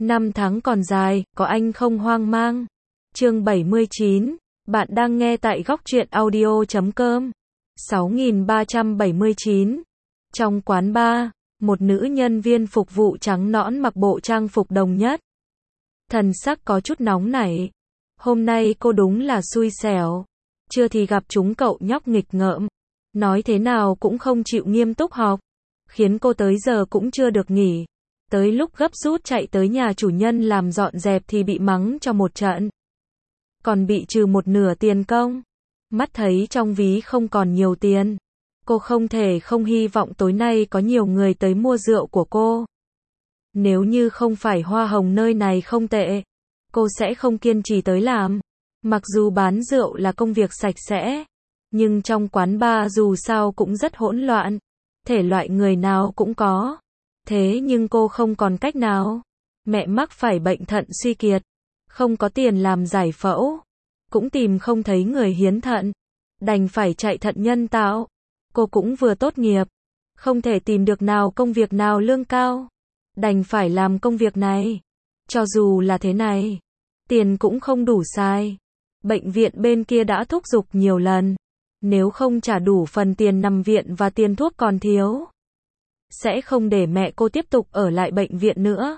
Năm tháng còn dài, có anh không hoang mang. Chương 79, bạn đang nghe tại góc truyện audio.com. 6379. Trong quán bar, một nữ nhân viên phục vụ trắng nõn mặc bộ trang phục đồng nhất. Thần sắc có chút nóng nảy. Hôm nay cô đúng là xui xẻo. Chưa thì gặp chúng cậu nhóc nghịch ngợm. Nói thế nào cũng không chịu nghiêm túc học. Khiến cô tới giờ cũng chưa được nghỉ. Tới lúc gấp rút chạy tới nhà chủ nhân làm dọn dẹp thì bị mắng cho một trận. Còn bị trừ một nửa tiền công. Mắt thấy trong ví không còn nhiều tiền. Cô không thể không hy vọng tối nay có nhiều người tới mua rượu của cô. Nếu như không phải hoa hồng nơi này không tệ, cô sẽ không kiên trì tới làm. Mặc dù bán rượu là công việc sạch sẽ, nhưng trong quán bar dù sao cũng rất hỗn loạn. Thể loại người nào cũng có. Thế nhưng cô không còn cách nào. Mẹ mắc phải bệnh thận suy kiệt. Không có tiền làm giải phẫu. Cũng tìm không thấy người hiến thận. Đành phải chạy thận nhân tạo. Cô cũng vừa tốt nghiệp. Không thể tìm được công việc nào lương cao. Đành phải làm công việc này. Cho dù là thế này, tiền cũng không đủ xài. Bệnh viện bên kia đã thúc giục nhiều lần. Nếu không trả đủ phần tiền nằm viện và tiền thuốc còn thiếu, sẽ không để mẹ cô tiếp tục ở lại bệnh viện nữa.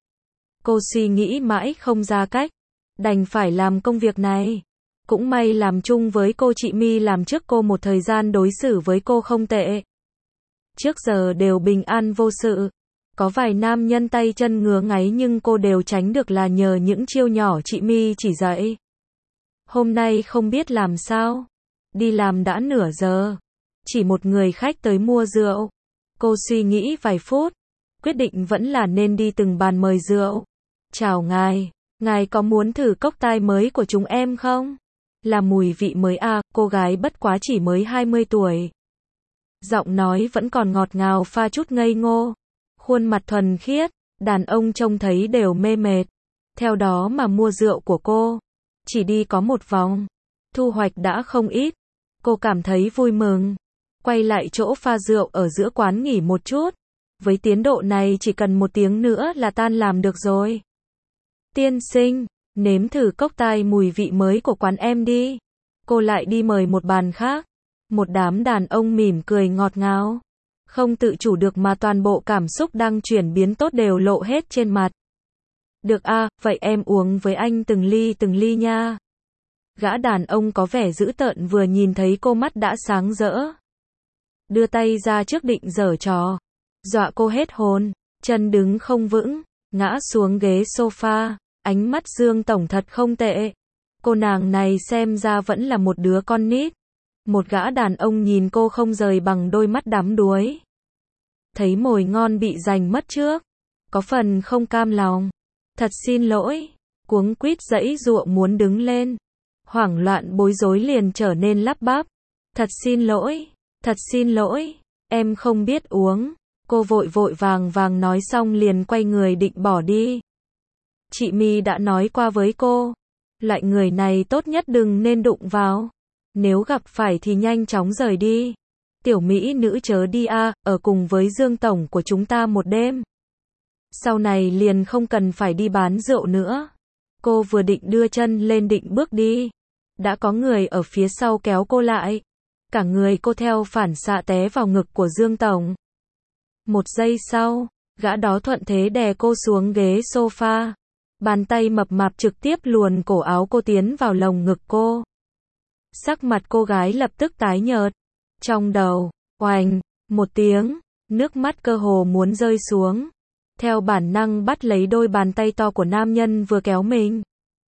Cô suy nghĩ mãi không ra cách. Đành phải làm công việc này. Cũng may làm chung với cô chị My làm trước cô một thời gian đối xử với cô không tệ. Trước giờ đều bình an vô sự. Có vài nam nhân tay chân ngứa ngáy nhưng cô đều tránh được là nhờ những chiêu nhỏ chị My chỉ dạy. Hôm nay không biết làm sao. Đi làm đã nửa giờ. Chỉ một người khách tới mua rượu. Cô suy nghĩ vài phút. Quyết định vẫn là nên đi từng bàn mời rượu. Chào ngài. Ngài có muốn thử cocktail mới của chúng em không? Là mùi vị mới à, cô gái bất quá chỉ mới 20 tuổi. Giọng nói vẫn còn ngọt ngào pha chút ngây ngô. Khuôn mặt thuần khiết, đàn ông trông thấy đều mê mệt. Theo đó mà mua rượu của cô. Chỉ đi có một vòng. Thu hoạch đã không ít. Cô cảm thấy vui mừng. Quay lại chỗ pha rượu ở giữa quán nghỉ một chút. Với tiến độ này chỉ cần 1 tiếng nữa là tan làm được rồi. Tiên sinh, nếm thử cocktail mùi vị mới của quán em đi. Cô lại đi mời một bàn khác. Một đám đàn ông mỉm cười ngọt ngào. Không tự chủ được mà toàn bộ cảm xúc đang chuyển biến tốt đều lộ hết trên mặt. Được à, vậy em uống với anh từng ly nha. Gã đàn ông có vẻ dữ tợn vừa nhìn thấy cô mắt đã sáng rỡ. Đưa tay ra trước định giở trò. Dọa cô hết hồn, chân đứng không vững, ngã xuống ghế sofa. Ánh mắt Dương Tổng thật không tệ. Cô nàng này xem ra vẫn là một đứa con nít. Một gã đàn ông nhìn cô không rời bằng đôi mắt đắm đuối. Thấy mồi ngon bị giành mất trước. Có phần không cam lòng. Thật xin lỗi. Cuống quýt giãy giụa muốn đứng lên. Hoảng loạn bối rối liền trở nên lắp bắp. Thật xin lỗi. Thật xin lỗi. Em không biết uống. Cô vội vàng nói xong liền quay người định bỏ đi. Chị My đã nói qua với cô. Loại người này tốt nhất đừng nên đụng vào. Nếu gặp phải thì nhanh chóng rời đi. Tiểu mỹ nữ chớ đi à, ở cùng với Dương Tổng của chúng ta một đêm. Sau này liền không cần phải đi bán rượu nữa. Cô vừa định đưa chân lên định bước đi. Đã có người ở phía sau kéo cô lại. Cả người cô theo phản xạ té vào ngực của Dương Tổng. 1 giây sau, gã đó thuận thế đè cô xuống ghế sofa. Bàn tay mập mạp trực tiếp luồn cổ áo cô tiến vào lồng ngực cô. Sắc mặt cô gái lập tức tái nhợt. Trong đầu, oành, một tiếng, nước mắt cơ hồ muốn rơi xuống. Theo bản năng bắt lấy đôi bàn tay to của nam nhân vừa kéo mình.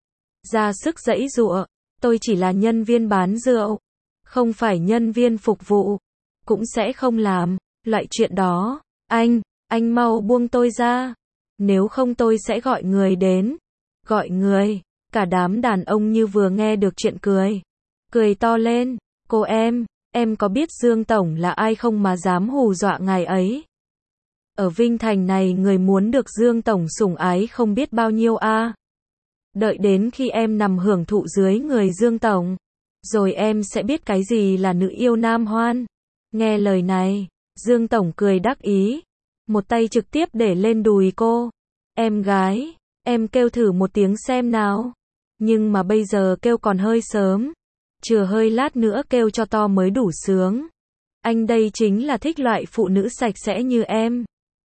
Ra sức giãy giụa, tôi chỉ là nhân viên bán rượu, không phải nhân viên phục vụ, cũng sẽ không làm loại chuyện đó. Anh mau buông tôi ra. Nếu không tôi sẽ gọi người đến. Gọi người. Cả đám đàn ông như vừa nghe được chuyện cười. Cười to lên. Cô em có biết Dương Tổng là ai không mà dám hù dọa ngài ấy? Ở Vinh Thành này người muốn được Dương Tổng sủng ái không biết bao nhiêu a. Đợi đến khi em nằm hưởng thụ dưới người Dương Tổng, rồi em sẽ biết cái gì là nữ yêu nam hoan. Nghe lời này, Dương Tổng cười đắc ý. Một tay trực tiếp để lên đùi cô. Em gái, Em kêu thử một tiếng xem nào. Nhưng mà bây giờ kêu còn hơi sớm. Chừa hơi lát nữa kêu cho to mới đủ sướng. Anh đây chính là thích loại phụ nữ sạch sẽ như em.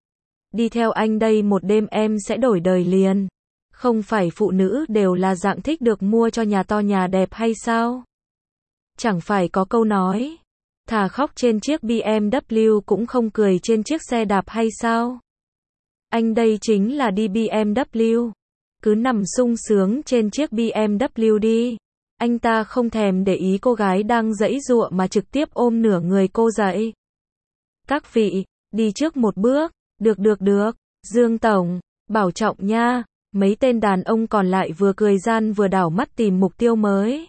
Đi theo anh đây một đêm em sẽ đổi đời liền. Không phải phụ nữ đều là dạng thích được mua cho nhà to nhà đẹp hay sao? Chẳng phải có câu nói, thà khóc trên chiếc BMW cũng không cười trên chiếc xe đạp hay sao? Anh đây chính là đi BMW. Cứ nằm sung sướng trên chiếc BMW đi. Anh ta không thèm để ý cô gái đang giãy giụa mà trực tiếp ôm nửa người cô dậy. Các vị, đi trước một bước. Được. Dương Tổng, bảo trọng nha. Mấy tên đàn ông còn lại vừa cười gian vừa đảo mắt tìm mục tiêu mới.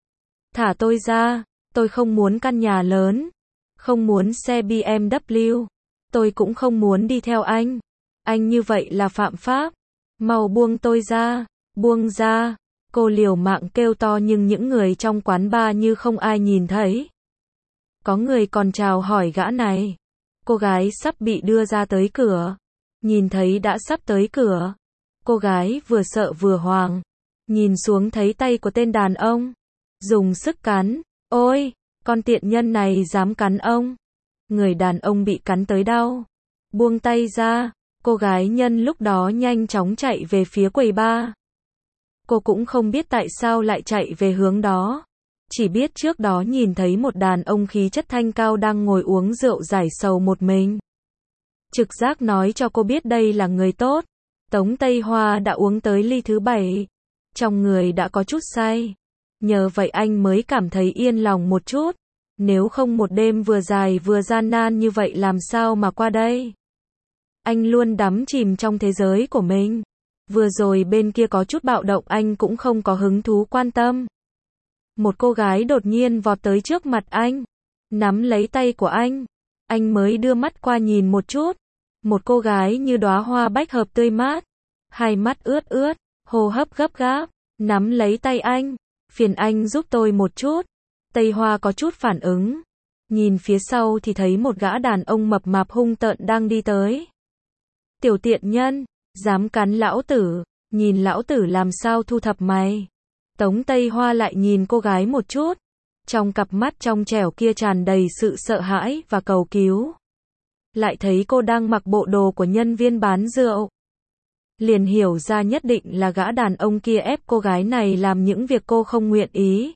Thả tôi ra, tôi không muốn căn nhà lớn. Không muốn xe BMW. Tôi cũng không muốn đi theo anh. Anh như vậy là phạm pháp. Mau buông tôi ra, buông ra. Cô liều mạng kêu to nhưng những người trong quán bar như không ai nhìn thấy. Có người còn chào hỏi gã này. Cô gái sắp bị đưa ra tới cửa. Nhìn thấy đã sắp tới cửa. Cô gái vừa sợ vừa hoảng. Nhìn xuống thấy tay của tên đàn ông. Dùng sức cắn. Ôi, con tiện nhân này dám cắn ông. Người đàn ông bị cắn tới đau. Buông tay ra. Cô gái nhân lúc đó nhanh chóng chạy về phía quầy bar. Cô cũng không biết tại sao lại chạy về hướng đó. Chỉ biết trước đó nhìn thấy một đàn ông khí chất thanh cao đang ngồi uống rượu giải sầu một mình. Trực giác nói cho cô biết đây là người tốt. Tống Tây Hoa đã uống tới ly thứ 7. Trong người đã có chút say. Nhờ vậy anh mới cảm thấy yên lòng một chút. Nếu không một đêm vừa dài vừa gian nan như vậy làm sao mà qua đây. Anh luôn đắm chìm trong thế giới của mình. Vừa rồi bên kia có chút bạo động anh cũng không có hứng thú quan tâm. Một cô gái đột nhiên vọt tới trước mặt anh. Nắm lấy tay của anh. Anh mới đưa mắt qua nhìn một chút. Một cô gái như đóa hoa bách hợp tươi mát. Hai mắt ướt ướt, hô hấp gấp gáp. Nắm lấy tay anh. Phiền anh giúp tôi một chút. Tây Hoa có chút phản ứng. Nhìn phía sau thì thấy một gã đàn ông mập mạp hung tợn đang đi tới. Tiểu tiện nhân, dám cắn lão tử, nhìn lão tử làm sao thu thập mày. Tống Tây Hoa lại nhìn cô gái một chút. Trong cặp mắt trong trẻo kia tràn đầy sự sợ hãi và cầu cứu. Lại thấy cô đang mặc bộ đồ của nhân viên bán rượu. Liền hiểu ra nhất định là gã đàn ông kia ép cô gái này làm những việc cô không nguyện ý.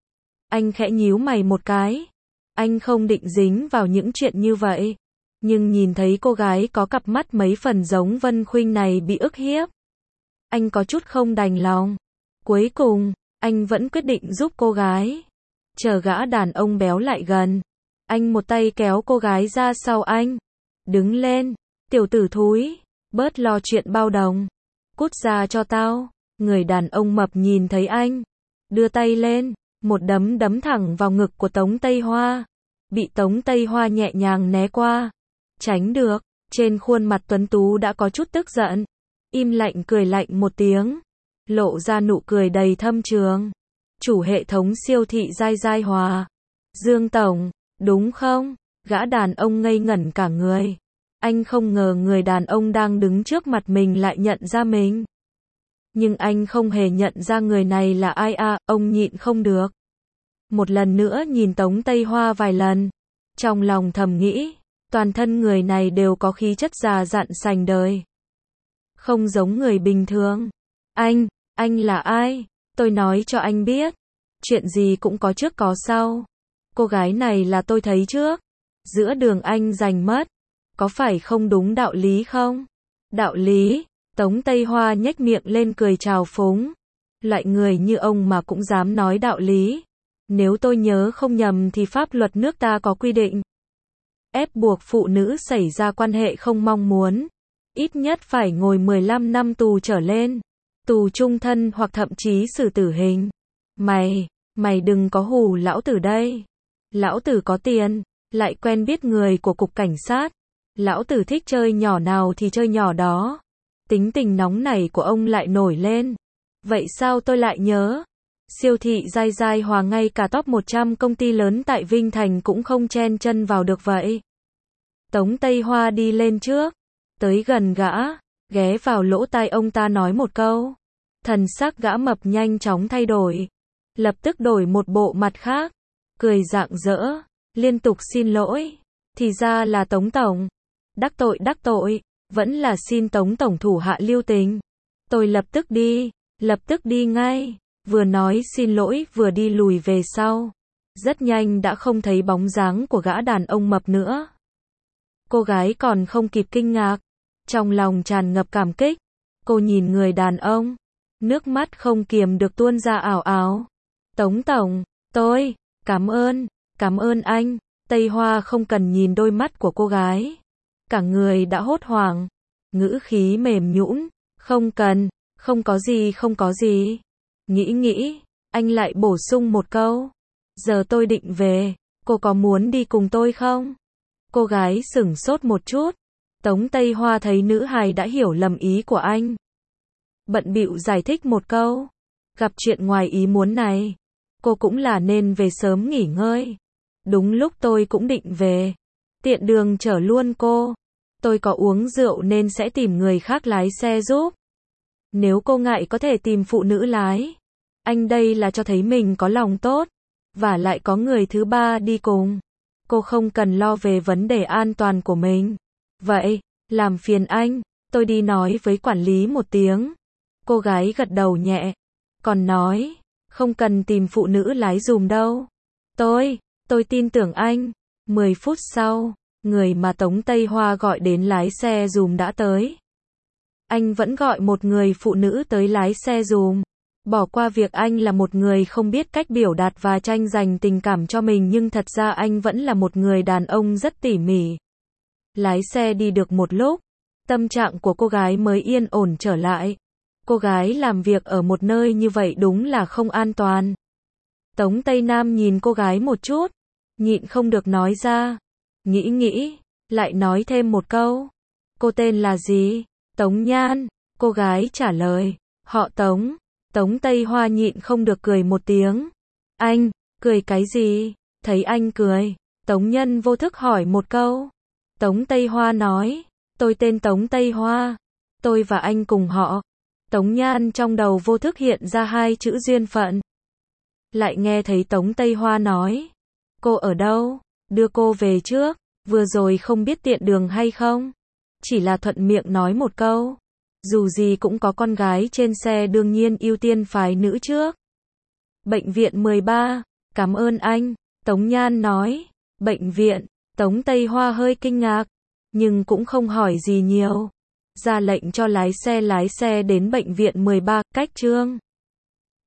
Anh khẽ nhíu mày một cái. Anh không định dính vào những chuyện như vậy. Nhưng nhìn thấy cô gái có cặp mắt mấy phần giống Vân Khuynh này bị ức hiếp. Anh có chút không đành lòng. Cuối cùng, anh vẫn quyết định giúp cô gái. Chờ gã đàn ông béo lại gần. Anh một tay kéo cô gái ra sau anh. Đứng lên, tiểu tử thúi, bớt lo chuyện bao đồng. Cút ra cho tao. Người đàn ông mập nhìn thấy anh. Đưa tay lên, một đấm đấm thẳng vào ngực của Tống Tây Hoa. Bị Tống Tây Hoa nhẹ nhàng né qua. Tránh được, trên khuôn mặt tuấn tú đã có chút tức giận. Im lặng cười lạnh một tiếng. Lộ ra nụ cười đầy thâm trường. Chủ hệ thống siêu thị Giai Giai Hòa. Dương Tổng, đúng không? Gã đàn ông ngây ngẩn cả người. Anh không ngờ người đàn ông đang đứng trước mặt mình lại nhận ra mình. Nhưng anh không hề nhận ra người này là ai à, ông nhịn không được. Một lần nữa nhìn Tống Tây Hoa vài lần. Trong lòng thầm nghĩ, toàn thân người này đều có khí chất già dặn sành đời. Không giống người bình thường. Anh là ai? Tôi nói cho anh biết. Chuyện gì cũng có trước có sau. Cô gái này là tôi thấy trước. Giữa đường anh giành mất. Có phải không đúng đạo lý không? Đạo lý? Tống Tây Hoa nhếch miệng lên cười trào phúng. Loại người như ông mà cũng dám nói đạo lý. Nếu tôi nhớ không nhầm thì pháp luật nước ta có quy định. Ép buộc phụ nữ xảy ra quan hệ không mong muốn. Ít nhất phải ngồi 15 năm tù trở lên. Tù chung thân hoặc thậm chí xử tử hình. Mày đừng có hù lão tử đây. Lão tử có tiền, lại quen biết người của cục cảnh sát. Lão tử thích chơi nhỏ nào thì chơi nhỏ đó. Tính tình nóng nảy của ông lại nổi lên. Vậy sao tôi lại nhớ? Siêu thị Giai Giai Hòa ngay cả top 100 công ty lớn tại Vinh Thành cũng không chen chân vào được vậy. Tống Tây Hoa đi lên trước. Tới gần gã. ghé vào lỗ tai ông ta nói một câu. Thần sắc gã mập nhanh chóng thay đổi, lập tức đổi một bộ mặt khác, cười rạng rỡ, liên tục xin lỗi. Thì ra là Tống tổng. Đắc tội, vẫn là xin Tống tổng thủ hạ lưu tình. Tôi lập tức đi ngay. Vừa nói xin lỗi vừa đi lùi về sau. Rất nhanh đã không thấy bóng dáng của gã đàn ông mập nữa. Cô gái còn không kịp kinh ngạc, trong lòng tràn ngập cảm kích. Cô nhìn người đàn ông, nước mắt không kiềm được tuôn ra ảo ảo. Tống tổng, tôi, cảm ơn anh. Tây Hoa không cần nhìn đôi mắt của cô gái, cả người đã hốt hoảng, ngữ khí mềm nhũn, không có gì. Nghĩ, anh lại bổ sung một câu, giờ tôi định về, cô có muốn đi cùng tôi không? Cô gái sửng sốt một chút, Tống Tây Hoa thấy nữ hài đã hiểu lầm ý của anh. Bận bịu giải thích một câu, gặp chuyện ngoài ý muốn này, cô cũng là nên về sớm nghỉ ngơi. Đúng lúc tôi cũng định về, tiện đường chở luôn cô. Tôi có uống rượu nên sẽ tìm người khác lái xe giúp. Nếu cô ngại có thể tìm phụ nữ lái. Anh đây là cho thấy mình có lòng tốt, và lại có người thứ ba đi cùng. Cô không cần lo về vấn đề an toàn của mình. Vậy, làm phiền anh, tôi đi nói với quản lý một tiếng. Cô gái gật đầu nhẹ, còn nói, không cần tìm phụ nữ lái dùm đâu. Tôi tin tưởng anh. 10 phút sau, người mà Tống Tây Hoa gọi đến lái xe dùm đã tới. Anh vẫn gọi một người phụ nữ tới lái xe dùm. Bỏ qua việc anh là một người không biết cách biểu đạt và tranh giành tình cảm cho mình, nhưng thật ra anh vẫn là một người đàn ông rất tỉ mỉ. Lái xe đi được một lúc, tâm trạng của cô gái mới yên ổn trở lại. Cô gái làm việc ở một nơi như vậy đúng là không an toàn. Tống Tây Nam nhìn cô gái một chút, nhịn không được nói ra. Nghĩ, lại nói thêm một câu. Cô tên là gì? Tống Nhan. Cô gái trả lời, họ Tống. Tống Tây Hoa nhịn không được cười một tiếng. Anh, cười cái gì? Thấy anh cười, Tống Nhân vô thức hỏi một câu. Tống Tây Hoa nói, tôi tên Tống Tây Hoa. Tôi và anh cùng họ. Tống Nhan trong đầu vô thức hiện ra hai chữ duyên phận. Lại nghe thấy Tống Tây Hoa nói, cô ở đâu? Đưa cô về trước. Vừa rồi không biết tiện đường hay không? Chỉ là thuận miệng nói một câu. Dù gì cũng có con gái trên xe, đương nhiên ưu tiên phái nữ trước. Bệnh viện 13, cảm ơn anh. Tống Nhan nói, bệnh viện. Tống Tây Hoa hơi kinh ngạc, nhưng cũng không hỏi gì nhiều. Ra lệnh cho lái xe đến bệnh viện 13, cách Trương